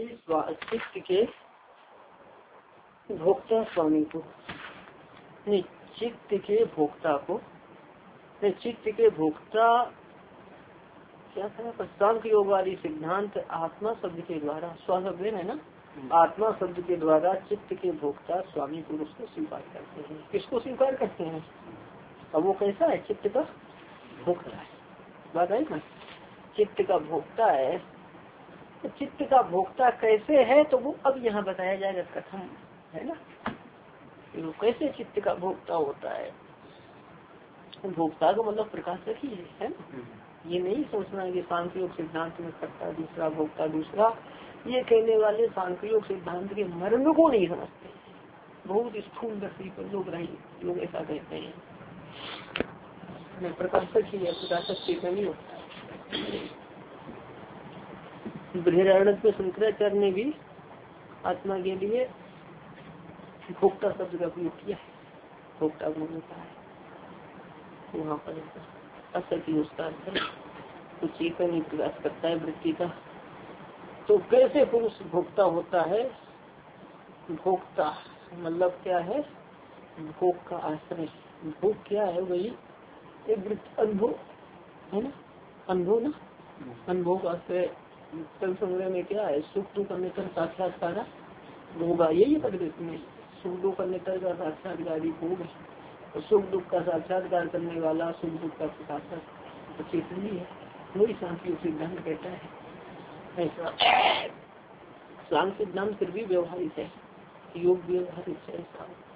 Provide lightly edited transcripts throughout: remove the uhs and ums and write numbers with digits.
चित्त के भोक्ता स्वामी को नहीं, चित्त के भोक्ता को नहीं, चित्त के भोक्ता क्या था? सांख्य योग वाली सिद्धांत आत्मा शब्द के द्वारा, स्वाशब्द है ना, आत्मा शब्द के द्वारा चित्त के भोक्ता स्वामी पुरुष को स्वीकार करते हैं। किसको स्वीकार करते हैं? अब वो कैसा है? चित्त का भोक्ता है। बात है ना, चित्त का भोक्ता है। तो चित्त का भोक्ता कैसे है तो वो अब यहाँ बताया जाएगा, कथम है ना, वो कैसे चित्त का भोक्ता होता है। भोक्ता का मतलब प्रकाशक ही है ना। ये नहीं सोचना कि सांख्य योग सिद्धांत में सत्ता दूसरा भोक्ता दूसरा, ये कहने वाले सांख्य योग सिद्धांत के मर्म को नहीं समझते। बहुत स्थूल दृष्टि पर लोग ऐसा कहते हैं, प्रकाशक ही है, प्रकाशक चेतन नहीं होता है। बृहदारण्यक में शंकराचार्य ने भी आत्मा के लिए भोक्ता शब्द का प्रयोग किया है। भोक्ता गुण होता है वहाँ पर असत्य उसका है, तो चेतन ही प्रकाश करता है वृत्ति का। तो कैसे पुरुष भोक्ता होता है? भोक्ता मतलब क्या है? भोग का आश्रय। भोग क्या है? वही एक अनुभव है ना, अनुभव ना, अनुभव का आश्रय। कल संग्रह में क्या है? सुख दुख अन्यतर साक्षात्कार होगा, यही पद्धति में सुख दुख अन्यतर का साक्षात्कारी भोग है। और सुख दुख का साक्षात्कार करने वाला सुख दुख का प्रकाशक चेतन ही है। वही सांख्य सिद्धांत कहता है ऐसा। सांख्य सिद्धांत फिर भी व्यवहारिक है, योग व्यवहारिक है।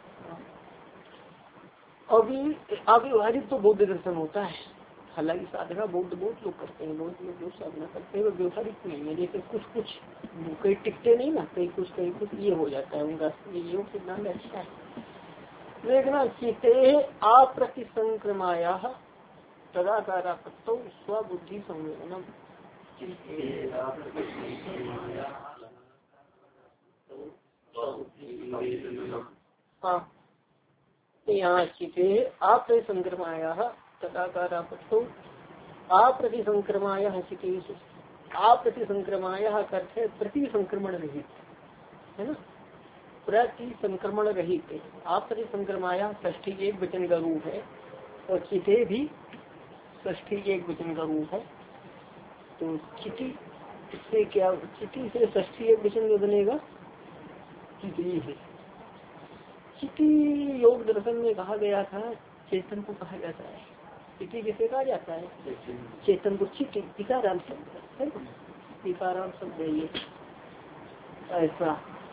अभी अव्यवहारिक तो बौद्ध दर्शन होता है। हालांकि साधना बौद्ध बहुत लोग करते हैं, बहुत लोग जो साधना करते हैं वो व्यवहारिक नहीं है। जैसे कुछ कई टिकते नहीं ना, कई कुछ ये हो जाता है उनका। योग सिद्धांत अच्छा है। देखना, चिते अप्रतिसंक्रमाया तदाकारापत्तौ स्वबुद्धि संवेदनम। हाँ, यहाँ चिते अप्रतिसंक्रमाया तदाकारापत्तौ अप्रतिसंक्रमाया चितेषु। अप्रतिसंक्रमाया करते प्रति संक्रमण रहित है ना, प्रति संक्रमण रहित। आप संक्रमाया षष्ठी एक वचन का रूप है और चिते भी षष्ठी एक वचन का रूप है। तो चिति इससे क्या, चिति से षष्ठी एक वचन में बनेगा चिति है। चिति योग दर्शन में कहा गया था, चेतन को कहा जाता है। चिति किसे कहा जाता है? चेतन को। चिति टीकाराम शब्द है, टीकाराम शब्द है ये ऐसा।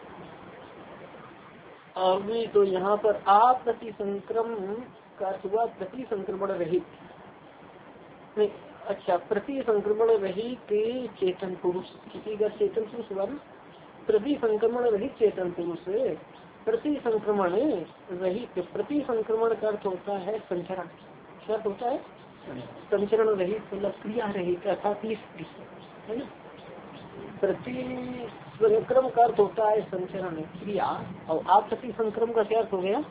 अभी तो यहाँ पर प्रति संक्रम का हुआ प्रति संक्रमण रहित नहीं, अच्छा, प्रति संक्रमण रहित चेतन पुरुष। किसी का चेतन पुरुष हुआ ना, प्रति संक्रमण रहित चेतन पुरुष। प्रति संक्रमण रहित, प्रति संक्रमण का अर्थ होता है संचरण। क्या होता है? संचरण रहित मतलब क्रिया रहित, अर्थात है ना। प्रति संक्रम का अर्थ होता है संचरण क्रिया, और प्रति संक्रम का क्या अर्थ हो गया?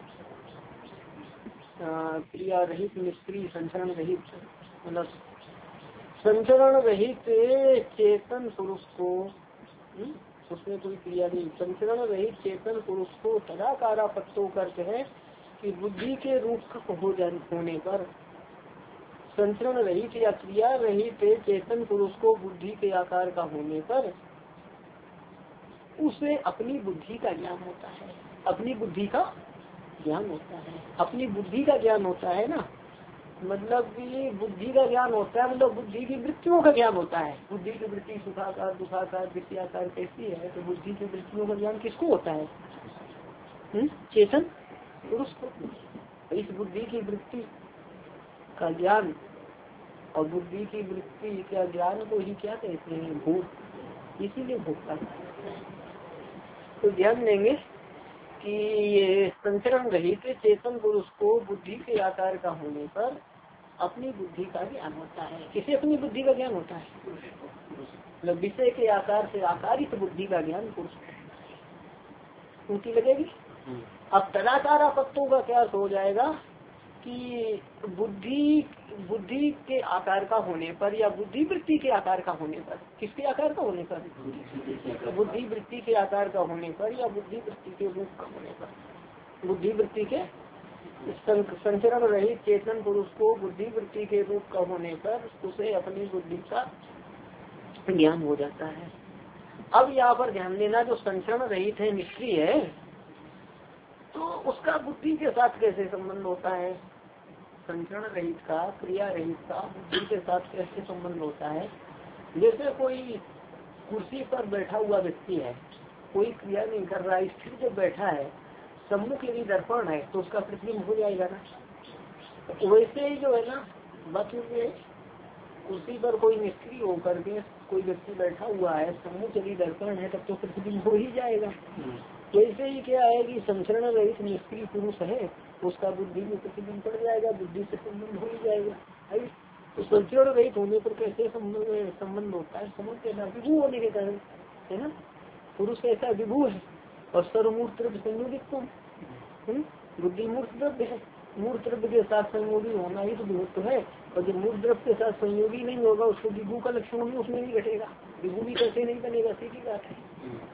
क्रिया रहित, निष्क्रिय, संचरण रहित। मतलब संचरण रहित चेतन पुरुष को, उसमें कोई क्रिया नहीं। संचरण रहित चेतन पुरुष को तदाकारापत्तों करते हैं कि बुद्धि के रूप होने पर, संचरण रहित या क्रिया रहित चेतन पुरुष को बुद्धि के आकार का होने पर उसे अपनी बुद्धि का ज्ञान होता है। अपनी बुद्धि का ज्ञान होता है, अपनी बुद्धि का ज्ञान होता है ना। मतलब कि बुद्धि का ज्ञान होता है, मतलब बुद्धि की वृत्तियों का ज्ञान होता है। बुद्धि की वृत्ति सुखाकार दुखाकार वृत्तियाकार कैसी है, तो बुद्धि की वृत्तियों का ज्ञान किसको होता है? चेतन पुरुष को। इस बुद्धि की वृत्ति का ज्ञान और बुद्धि की वृत्ति का ज्ञान को ही क्या कहते हैं? भूत। इसीलिए भोक्ता। तो ध्यान देंगे कि ये संचरण रहित चेतन पुरुष को बुद्धि के आकार का होने पर अपनी बुद्धि का ज्ञान होता है। किसे अपनी बुद्धि का ज्ञान होता है? मतलब विषय के आकार से आकारित बुद्धि का ज्ञान पुरुष को। उनकी लगेगी। अब तदाकारापत्तों का क्या हो जाएगा कि बुद्धि के आकार का होने पर या बुद्धि वृत्ति के आकार का होने पर, किसके आकार का होने पर, बुद्धि वृत्ति के आकार का होने पर या बुद्धि वृत्ति के रूप का होने पर, बुद्धि वृत्ति के संचरण रहित चेतन पुरुष को बुद्धि वृत्ति के रूप का होने पर उसे अपनी बुद्धि का ज्ञान हो जाता है। अब यहाँ पर ध्यान देना, जो संचरण रहित है, निष्क्रिय है, तो उसका बुद्धि के साथ कैसे संबंध होता है? संचरण रहित का, क्रिया रहित का बुद्धि के साथ कैसे संबंध होता है? जैसे कोई कुर्सी पर बैठा हुआ व्यक्ति है, कोई क्रिया नहीं कर रहा है, स्थिर जब बैठा है, सम्मुख यदि दर्पण है तो उसका प्रतिबिंब हो जाएगा ना। तो वैसे ही जो है ना, बाकी कुर्सी पर कोई निष्क्रिय होकर के कोई व्यक्ति बैठा हुआ है, सम्मुख यदि दर्पण है तब तो प्रतिबिंब हो ही जाएगा। वैसे ही क्या है कि संचरण रहित निष्क्रिय पुरुष है, उसका बुद्धि में प्रतिबिंब पड़ जाएगा, बुद्धि से संबंध हो ही जाएगा। तो संचरण रहित होने पर कैसे संबंध होता है? समझ के ना, विभू होने के कारण है ना। पुरुष कैसा विभू है और सर्वमूर्त द्रव्य संयोगित, बुद्धि मूर्त द्रव्य है, मूर्त द्रव्य के साथ संयोगी होना ही तो विभुत्व है। और जब मूर्त द्रव्य के साथ संयोगी नहीं होगा, उसको विभू का लक्षण भी उसमें नहीं घटेगा, विभू भी कैसे नहीं बनेगा, सीधी बात है।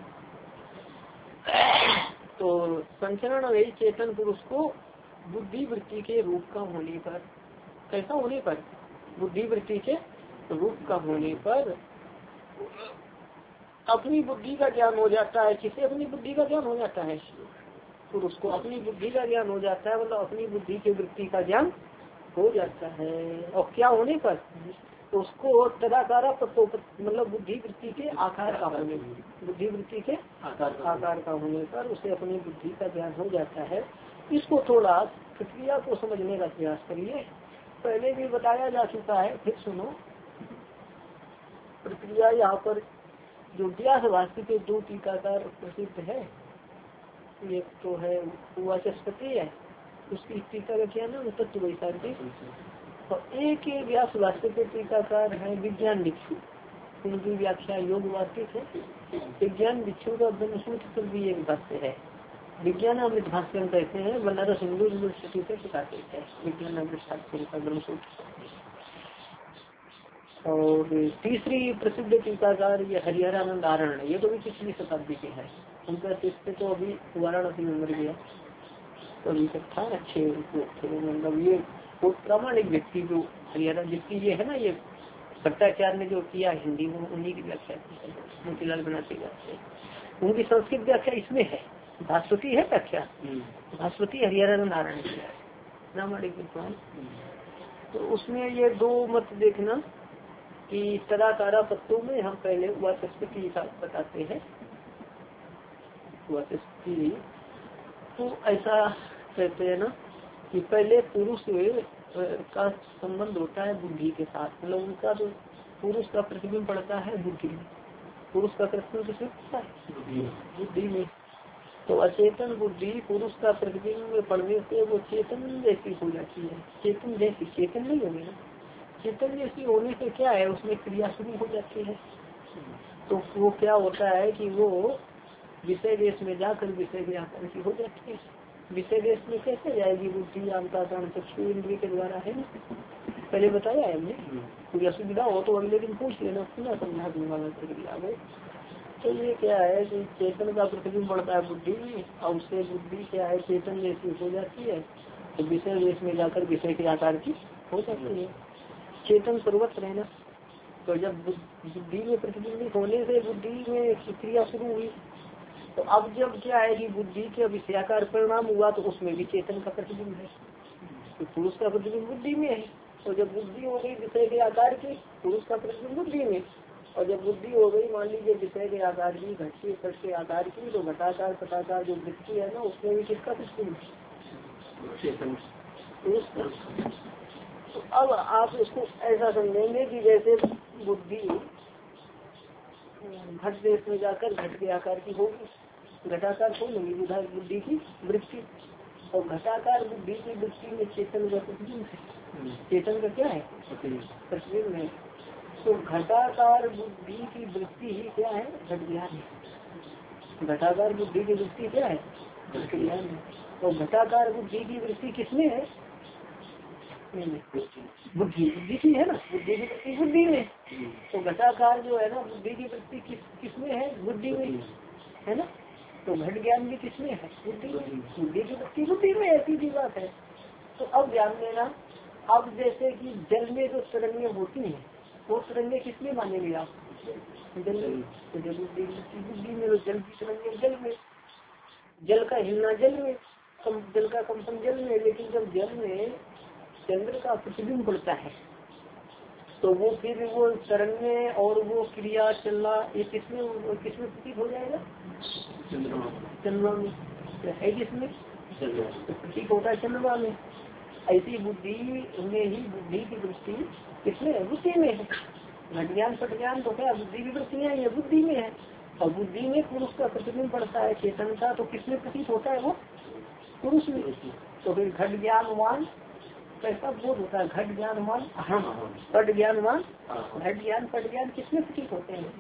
तो संचरण रहित चेतन पुरुष को बुद्धि वृत्ति के रूप का होने पर, कैसा होने पर, बुद्धि वृत्ति के रूप का होने पर अपनी बुद्धि का ज्ञान हो जाता है। किसे अपनी बुद्धि का ज्ञान हो जाता है? पुरुष को अपनी बुद्धि का ज्ञान हो जाता है, मतलब अपनी बुद्धि की वृत्ति का ज्ञान हो जाता है। और क्या होने पर? उसको तदाकारा मतलब बुद्धि वृत्ति के आकार का होने, बुद्धि वृत्ति के आकार का होने पर उसे अपनी बुद्धि का ज्ञान हो जाता है। इसको थोड़ा प्रक्रिया को समझने का प्रयास करिए। पहले भी बताया जा चुका है, फिर सुनो प्रक्रिया। यहाँ पर जो व्यास वास्तु के दो टीकाकार प्रसिद्ध है, एक तो है वाचस्पति है, उसकी टीका का क्या नाम, तत्व वैशाखी, और एक व्यास वास्तु के टीकाकार है विज्ञान भिक्षु, उनकी व्याख्या योग वार्तिक है। विज्ञान भिक्षु का ब्रह्मसूत्र पर भी एक भाष्य है, विज्ञान अमृत भाष्य कहते हैं, बनारस हिंदू यूनिवर्सिटी से प्रकाशित है विज्ञान अमृत भाष्य का ब्रह्मसूत्र। और तीसरी प्रसिद्ध टीकाकार ये हरिहरानंद आरण, ये तो भी पिछली शताब्दी के है, उनका तीसरे तो अभी वाराणसी में मर गया, तो अभी तक था, अच्छे मतलब ये बहुत प्रामाणिक व्यक्ति जो हरिहरा, जिसकी ये है ना, ये भट्टाचार्य ने जो किया हिंदी में, उन्हीं की व्याख्या मोतीलाल बनाते जाते, उनकी संस्कृत व्याख्या इसमें है, भास्वती है व्याख्या, भास्वती हरिहरानंद आरण की प्रामाणिक विद्वान। तो उसमें ये दो मत देखना कि तदाकारा तत्वों में हम पहले वाचस्पति का बताते हैं। वाचस्पति तो ऐसा कहते हैं ना कि पहले पुरुष का संबंध होता है बुद्धि के साथ, मतलब उनका तो पुरुष का प्रतिबिंब पड़ता है बुद्धि में, पुरुष का प्रतिबिंब किसमें पड़ता है? बुद्धि में। तो अचेतन बुद्धि पुरुष का प्रतिबिंब में पड़ने से वो चेतन जैसी हो जाती है, चेतन जैसी, चेतन नहीं होगी ना, चेतन जैसी होने से क्या है, उसमें क्रिया शुरू हो जाती है। तो वो क्या होता है कि वो विषय देश में जाकर विषय के आकार की हो जाती है। विषय देश में कैसे जाएगी बुद्धि? आमता चक्षु इंद्रिय के द्वारा है ना, पहले बताया है हमने। कोई असुविधा हो तो अगले दिन पूछ लेना, पुनः समझा दूंगा मैं प्रक्रिया में। तो ये क्या है कि चेतन का प्रतिबिंब बढ़ता है बुद्धि में, और उससे बुद्धि क्या है, चेतन जैसी हो जाती है, तो विषय देश में जाकर विषय के आकार की हो जाती है। चेतन सर्वत्र है ना, तो जब बुद्धि में प्रतिबिंबित होने से बुद्धि में क्रिया शुरू हुई, तो अब जब क्या है कि बुद्धि के विषयाकार परिणाम हुआ, तो उसमें भी चेतन का प्रतिबिंब है, तो पुरुष का प्रतिबिंब बुद्धि में है। तो जब बुद्धि हो गई विषय के आकार की, पुरुष का प्रतिबिंब बुद्धि में, और जब बुद्धि हो गई मान लीजिए विषय के आकार की, घट के पट के आकार की, तो घटाकार पटाकार जो वृत्ति है ना, उसमें भी किसका प्रतिबिंब चेतन पुरुष का। तो अब आप इसको ऐसा समझेंगे कि जैसे बुद्धि घट देश में जाकर घट के आकार की होगी, घटाकार हो लगी बुद्धि की वृत्ति, और घटाकार बुद्धि की वृत्ति में चेतन का प्रतिबिंब है, चेतन का क्या है प्रतिबिंब है। तो घटाकार बुद्धि की वृत्ति ही क्या है, घट ज्ञान है। घटाकार बुद्धि की वृत्ति क्या है, घट ज्ञान है। तो घटाकार बुद्धि की वृत्ति किसमें है, बुद्धि बुद्धि की है ना, बुद्धि की वृत्ति बुद्धि में। तो घटाकार जो है ना बुद्धि की वृत्ति किसमें है, बुद्धि में है ना। तो घट ज्ञान भी किसमें है, बुद्धि में। बुद्धि की वृत्ति बुद्धि में, ऐसी भी बात है। तो अब ध्यान देना, अब जैसे कि जल में जो तरंगें होती हैं वो तरंगें किसमें मानेंगे आप, जल में। तो जब बुद्धि में, तो जल की तरंगें जल में, जल का हिलना जल में, जल का कंपन जल में। लेकिन जब जल में चंद्र का प्रतिबिंब पड़ता है तो वो फिर वो तरंगें और वो क्रिया चलना ये किसमें प्रतीत हो जाएगा, चंद्रमा में। है जिसमें प्रतीक होता है चंद्रमा में। ऐसी बुद्धि में ही बुद्धि की वृत्ति किसमें है, बुद्धि में है। घट ज्ञान पट ज्ञान तो क्या बुद्धि की वृत्तियाँ ये बुद्धि में है। और बुद्धि में पुरुष का प्रतिबिंब पड़ता है चेतन का, तो किसमें प्रतीत होता है वो, पुरुष में। तो फिर घट ज्ञानवान कैसा बोध होता है, घट ज्ञानवान अहम, पट ज्ञानवान, घट ज्ञान पट ज्ञान किसमें प्रतीत होते हैं,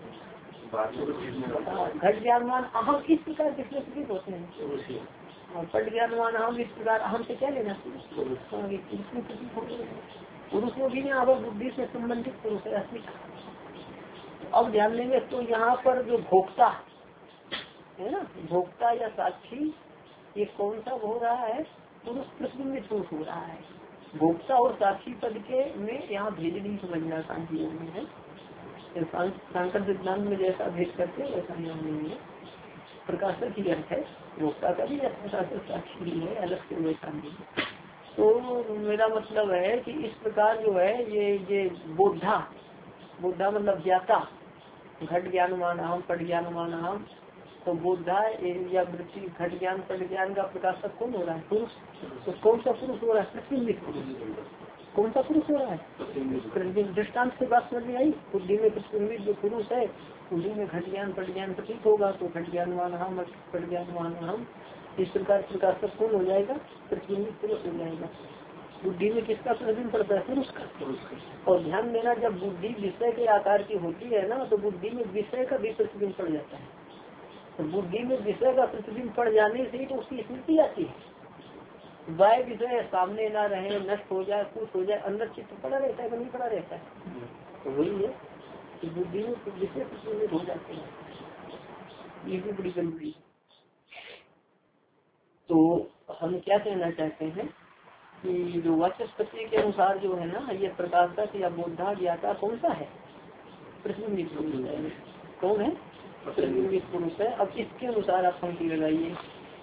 घट ज्ञानवान अहम किस प्रकार किसमें प्रतीत होते हैं, और पट ज्ञानवान अहम इस प्रकार। अहम से क्या लेना, किसमें प्रतीत होते हैं, पुरुष में भी यहाँ पर बुद्धि से संबंधित पुरुष है अस्मिता। अब ध्यान देंगे तो यहाँ पर जो भोक्ता है ना, भोक्ता या साक्षी, ये कौन सा हो रहा है, पुरुष प्रतिबिंबित पुरुष हो रहा है। भोक्ता और साक्षी पद के में यहाँ भेद नहीं समझना शांति में है। सांकर सिद्धांत में जैसा भेद करते वैसा यहाँ नहीं है। प्रकाशक ही अर्थ है, भोक्ता का भी प्रकाशक साक्षी ही है, अलग से वैसा नहीं है। तो मेरा मतलब है कि इस प्रकार जो है ये बोधा मतलब ज्ञाता, घट ज्ञानमान अहम पट ज्ञानमान अहम। तो बोधा या वृत्ति घट ज्ञान पट ज्ञान का प्रकाशक कौन हो रहा है, पुरुष। तो कौन सा पुरुष हो रहा है, प्रतिबिंबित पुरुष। कौन सा पुरुष हो रहा है, प्रतिबिंब। दृष्टांत से बात समझ में आई, बुद्धि में प्रतिबिंबित जो पुरुष है बुद्धि में घट ज्ञान पट ज्ञान प्रतीत होगा, तो घट ज्ञानमान अहम पट ज्ञानमान अहम। इस प्रकार प्रकाशक कौन हो जाएगा, प्रतिबिंबित पुरुष हो जाएगा। बुद्धि में किसका प्रतिबिंब पड़ता है, पुरुष का। और ध्यान देना, जब बुद्धि विषय के आकार की होती है ना, तो बुद्धि में विषय का भी प्रतिबिंब पड़ जाता है। तो बुद्धि में विषय का प्रतिबिंब पड़ जाने से तो उसकी स्मृति आती है। वह विषय सामने ना रहे, नष्ट हो जाए, कुछ हो जाए, अंदर चित्त पड़ा रहता है कि नहीं पड़ा रहता है। तो वही है कि बुद्धि में विषय प्रतिबिंबित हो जाते हैं, ये भी बड़ी गंभीर। तो हम क्या कहना चाहते हैं कि जो वाचस्पति के अनुसार जो है ना, ये प्रकाशक या बोधा ज्ञाता कौन सा है, प्रतिबिंबित पुरुष है। कौन है, प्रतिबिंबित पुरुष है। अब इसके अनुसार आप पंक्ति लगाइए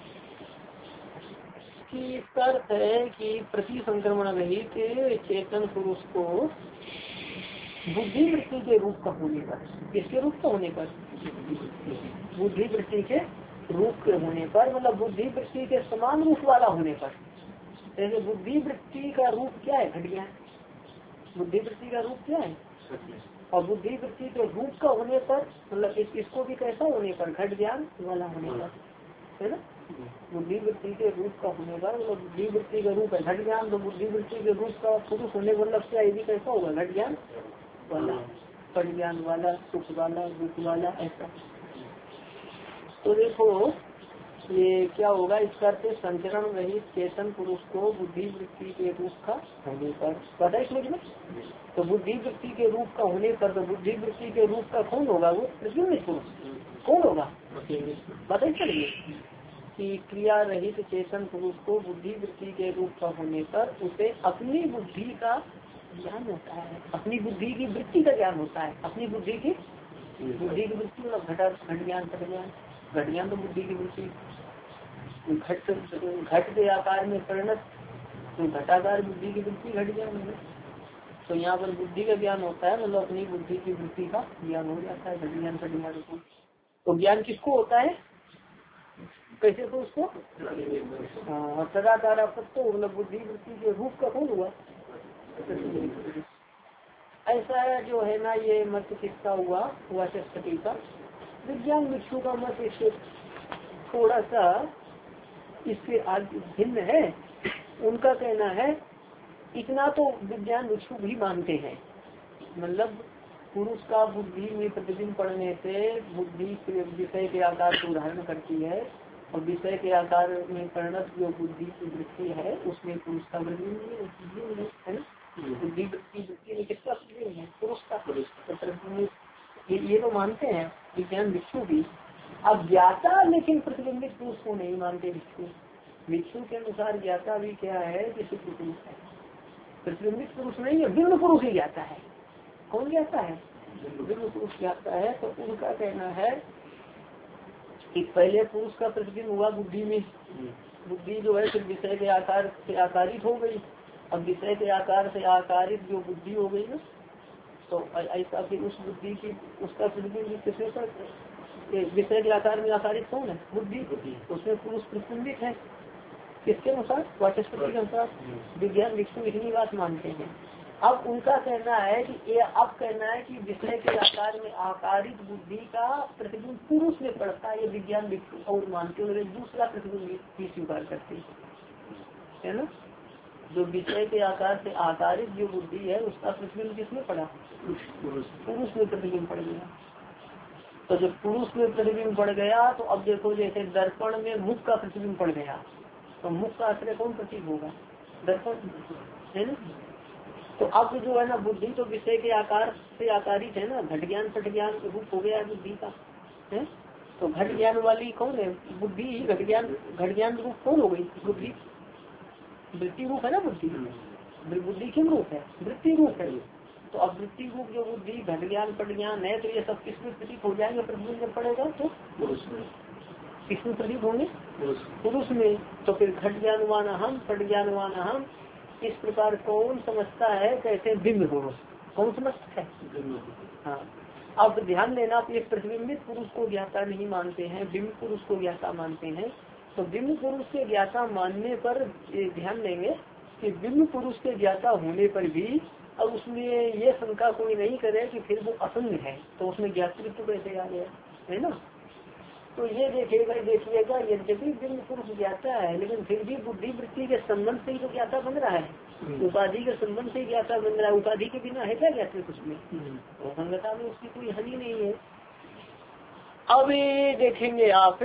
कि इसका अर्थ है कि प्रति संक्रमण रहित चेतन पुरुष को बुद्धि वृत्ति के रूप का होने पर, किसके रूप का होने पर, बुद्धि वृत्ति के रूप के होने पर, मतलब बुद्धि वृत्ति के समान रूप वाला होने पर। जैसे बुद्धि वृत्ति का रूप क्या है, घट ज्ञान। बुद्धि वृत्ति का रूप क्या है, और बुद्धि वृत्ति के रूप का होने पर, मतलब इसको भी कैसा होने पर, घट ज्ञान वाला होने पर, है ना। बुद्धि वृत्ति के रूप का होने पर, मतलब बुद्धि वृत्ति का रूप है घट ज्ञान, तो बुद्धि वृत्ति के रूप का पुरुष होने पर मतलब क्या, ये भी कैसा होगा, घट ज्ञान वाला, पट ज्ञान वाला, सुख वाला, दुख वाला, ऐसा। तो देखो ये क्या होगा, इसका अर्थ संचरण रहित चेतन पुरुष को बुद्धि वृत्ति के रूप का होने पर, पता है समझ में। तो बुद्धि वृत्ति के रूप का होने पर, तो बुद्धि वृत्ति के रूप का कौन होगा, वो प्रतिबिंबित पुरुष कौन होगा, पता ही चलिए कि क्रिया रहित चेतन पुरुष को बुद्धि वृत्ति के रूप का होने पर उसे अपनी बुद्धि का ज्ञान होता है, अपनी बुद्धि की वृत्ति का ज्ञान होता है। अपनी बुद्धि की वृत्ति मतलब घट ज्ञान पट ज्ञान। घट ज्ञान तो बुद्धि की वृत्ति, घट के आकार में परिणत, तो घटाकार बुद्धि की वृत्ति घट ज्ञान है। तो यहाँ पर बुद्धि का ज्ञान होता है, मतलब अपनी बुद्धि की वृत्ति का ज्ञान हो जाता है, घट ज्ञान पट ज्ञान को। तो ज्ञान किसको होता है, कैसे, तो उसको सदाचार आपत्तो, मतलब बुद्धि वृत्ति के रूप का कौन हुआ, ऐसा जो है ना। ये मत किसका हुआ, वाचस्पति का। विज्ञान भिक्षु का मत इससे थोड़ा सा इससे आगे भिन्न है। उनका कहना है, इतना तो विज्ञान भिक्षु भी मानते हैं, मतलब पुरुष का बुद्धि में प्रतिबिंब पड़ने से बुद्धि विषय के आकार को धारण करती है, और विषय के आकार में परिणत जो बुद्धि की वृत्ति है उसमें पुरुष का प्रतिबिंब है ना। बुद्धि वृत्ति में किसका प्रतिबिंब है? पुरुष का। ये तो मानते हैं विज्ञान भिक्षु भी। अब ज्ञाता लेकिन प्रतिबिंबित पुरुष को नहीं मानते भिक्षु। भिक्षु के अनुसार ज्ञाता भी क्या है कि शुद्ध पुरुष है, प्रतिबिंबित पुरुष नहीं है, बिंब पुरुष ही ज्ञाता है। कौन ज्ञाता है? बिंब पुरुष ज्ञाता है। तो उनका कहना है कि पहले पुरुष का प्रतिबिंब हुआ बुद्धि में, बुद्धि जो है फिर विषय के आकार से आकारित हो गई। अब विषय के आकार से आकारित जो बुद्धि हो गई ना, तो ऐसा फिर उस बुद्धि की उसका प्रतिबिंब किसमें पर विषय के आकार में आकारित कौन है? बुद्धि। उसमें पुरुष प्रतिबिंबित है किसके अनुसार? वाचस्पति के अनुसार। विज्ञान भिक्षु इतनी बात मानते हैं। अब उनका कहना है कि ये अब कहना है कि विषय के आकार में आकारित बुद्धि का प्रतिबिंब पुरुष में पड़ता है, ये विज्ञान भिक्षु और मानते हुए दूसरा प्रतिबिंब भी स्वीकार करते है ना। जो विषय के आकार से आकारित जो बुद्धि है उसका प्रतिबिंब किसमें पड़ा? पुरुष में प्रतिबिंब पड़ गया। तो जब पुरुष में प्रतिबिंब पड़ गया तो अब देखो जैसे दर्पण में मुख का प्रतिबिंब पड़ गया तो मुख का आश्रय कौन प्रतीक होगा? दर्पण है ना। तो अब जो है ना बुद्धि तो विषय के आकार से आकारित है ना, घट ज्ञान पट ज्ञान रूप हो गया बुद्धि का है। तो घट ज्ञान वाली कौन है? बुद्धि। घट ज्ञान रूप कौन हो गई? बुद्धि। वृत्ति रूप है ना बुद्धि। बुद्धि किम रूप है? वृत्ति रूप है। तो अब वृत्ति रूप जो बुद्धि घट ज्ञान पट ज्ञान है तो ये सब किसमें प्रतीक हो जाएंगे? प्रतिबिंब जब पड़ेगा तो किसमें प्रतीक होंगे? पुरुष में। तो फिर घट ज्ञानवान अहम पट ज्ञानवान अहम, इस प्रकार कौन समझता है? कहते हैं बिंब पुरुष। कौन समझता है? हाँ। अब ध्यान देना, आप एक प्रतिबिंबित पुरुष को ज्ञाता नहीं मानते हैं, बिंब पुरुष को ज्ञाता मानते हैं। तो बिंब पुरुष के ज्ञाता मानने पर ध्यान देंगे कि बिंब पुरुष के ज्ञाता होने पर भी अब उसमें ये शंका कोई नहीं करे कि फिर वो असंग है तो उसमें ज्ञातृत्व कैसे आ गया, है ना। तो ये देखिएगा यद्यपि बिंब पुरुष ज्ञाता है लेकिन फिर भी बुद्धि वृत्ति के संबंध से ही तो ज्ञाता बन रहा है, उपाधि के संबंध से ही ज्ञाता बन रहा है। उपाधि के बिना है क्या ज्ञाता कुछ में? तो संगता में उसकी कोई हानि नहीं है। अब ये देखेंगे आप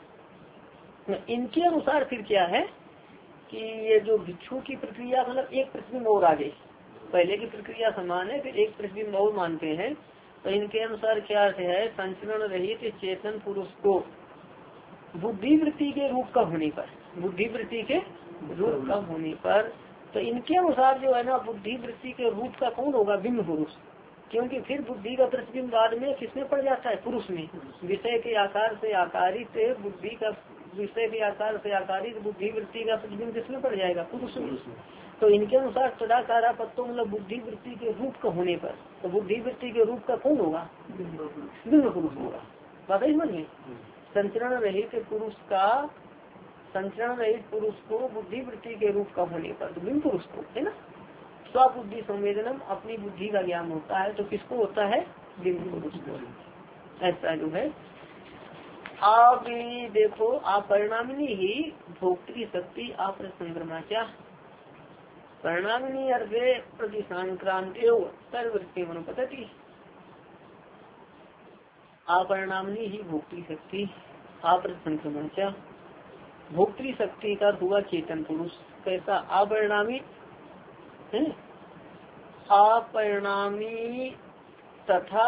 इनके अनुसार फिर क्या है कि ये जो भिक्षु की प्रक्रिया मतलब एक प्रतिबिंब और आगे पहले की प्रक्रिया समान है, फिर एक प्रतिबिंब और मानते हैं। तो इनके अनुसार क्या है? संचरण रहित चेतन पुरुष को बुद्धि वृत्ति के रूप का होने पर, बुद्धि वृत्ति के रूप का होने पर, तो इनके अनुसार जो है ना बुद्धि वृत्ति के रूप का कौन होगा? बिंब पुरुष। क्योंकि फिर बुद्धि का प्रतिबिंब बाद में किसमें पड़ जाता है? पुरुष में। विषय के आकार से आकारित बुद्धि का, विषय के आकार से आकारित बुद्धि वृत्ति का प्रतिबिंब किसमें पड़ जाएगा? पुरुष में। तो इनके अनुसार तदाकारा पत्तों मतलब बुद्धि वृत्ति के रूप का होने पर, तो बुद्धि वृत्ति के रूप का कौन होगा? बिंब पुरुष होगा। बात है समझ में। संचरण रहित पुरुष का, संचरण रहित पुरुष को बुद्धि वृत्ति के रूप का होने पर तो बिंब पुरुष को, है ना। स्वबुद्धि संवेदनम, अपनी बुद्धि का ज्ञान होता है तो किसको होता है? बिंब पुरुष को। ऐसा जो है। आप देखो आप परिणामिनी ही भोक्तृ शक्ति आप संक्रमाचा, परिणामिनी अर्थे प्रतिसंक्रांति सर्ववृत्ति मनोपतति, अपरिणामिनी ही भोक्तृ शक्ति आप संक्रमाचा। भोक्तृ शक्ति का हुआ चेतन पुरुष। कैसा? अपरिणामी है, अपरिणामी तथा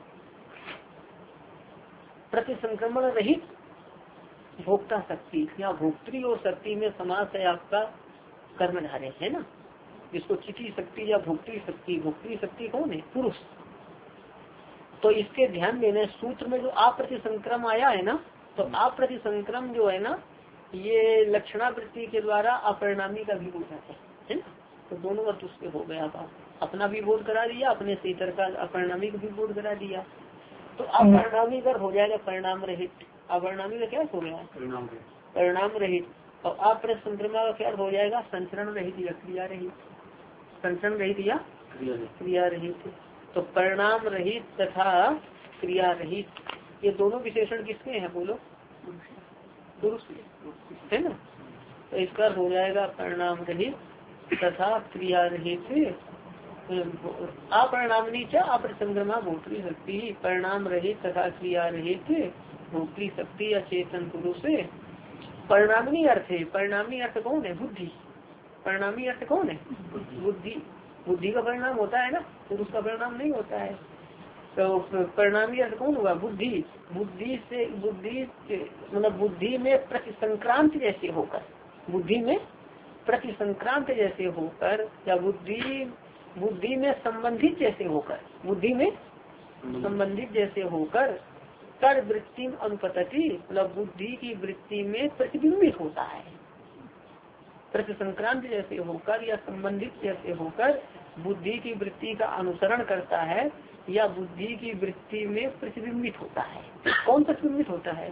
प्रतिसंक्रमण रहित भोक्ता शक्ति, या भोक्तृ और शक्ति में समास है आपका कर्मधारय, है ना। जिसको चिति शक्ति या भोक्तृ शक्ति, भोक्तृ शक्ति कौन है? पुरुष। तो इसके ध्यान देने सूत्र में जो अप्रतिसंक्रम आया है ना, तो अप्रतिसंक्रम जो है ना ये लक्षणावृत्ति के द्वारा अपरिणामी का भी बोध है ना। तो दोनों अर्थ उसके हो गया। आप अपना भी बोध करा दिया, अपने से इतर का अपरिणामी का भी बोध करा दिया। तो अपरिणामी कर हो जाएगा परिणाम रहित। अपरिणामी का क्या हो गया? परिणाम रहित। और अप्रतिसंक्रमा का क्या हो जाएगा? संचरण रहित या क्रिया रहित। संचरण रहित या क्रिया रहित। तो परिणाम रहित तथा क्रिया रहित, ये दोनों विशेषण किसके हैं? बोलो। पुरुष है ना। तो इसका हो जाएगा परिणाम रहित तथा क्रिया रहित। अपरिणामनी च अप्रतिसंक्रमा भोक्तृ शक्ति, परिणाम रहित तथा क्रिया रहित भोक्तृ शक्ति या चेतन पुरुष परिणामी अर्थ है। परिणामी अर्थ कौन है? बुद्धि। परिणामी अर्थ कौन है? बुद्धि। बुद्धि का परिणाम होता है ना, तो उसका परिणाम नहीं होता है। तो परिणामी अर्थ कौन होगा? बुद्धि। बुद्धि से मतलब बुद्धि में प्रतिसंक्रांत जैसे होकर, बुद्धि में प्रतिसंक्रांत जैसे होकर, या बुद्धि में संबंधित जैसे होकर, बुद्धि में संबंधित जैसे होकर कर वृत्ति अनुपतति, मतलब बुद्धि की वृत्ति में प्रतिबिंबित होता है। प्रतिसंक्रांत जैसे होकर या संबंधित जैसे होकर बुद्धि की वृत्ति का अनुसरण करता है, या बुद्धि की वृत्ति में प्रतिबिंबित होता है। कौन प्रतिबिंबित होता है?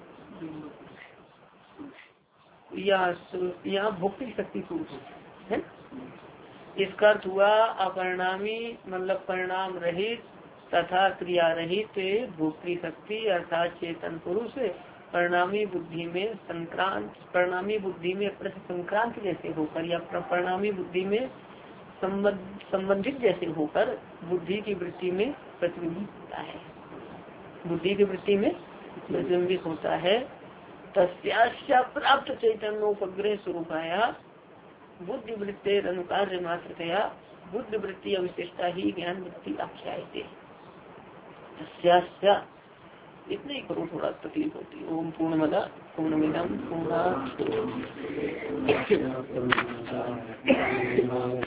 यहाँ भोक्ति शक्ति पुरुष है। इसका अर्थ हुआ अपरिणामी मतलब परिणाम रहित तथा क्रिया रहित भोक्ति शक्ति अर्थात चेतन पुरुष परिणामी बुद्धि में प्रतिसंक्रांत जैसे होकर या परिणामी बुद्धि में संबंधित जैसे होकर बुद्धि की वृत्ति में प्रतिबिंबित होता है। बुद्धि की वृत्ति में प्रतिबिंबित होता है। तस्या प्राप्त चैतन्योपग्रह स्वरूपाया बुद्धि वृत्ति अनुकार्य मात्रतया बुद्धि वृत्ति अविशेषता ही ज्ञान वृत्ति आख्यायते। तस्या इतने ही करो, थोड़ा तकलीफ होती है। ओम पूर्णमदा पूर्णमिदं पूर्णात्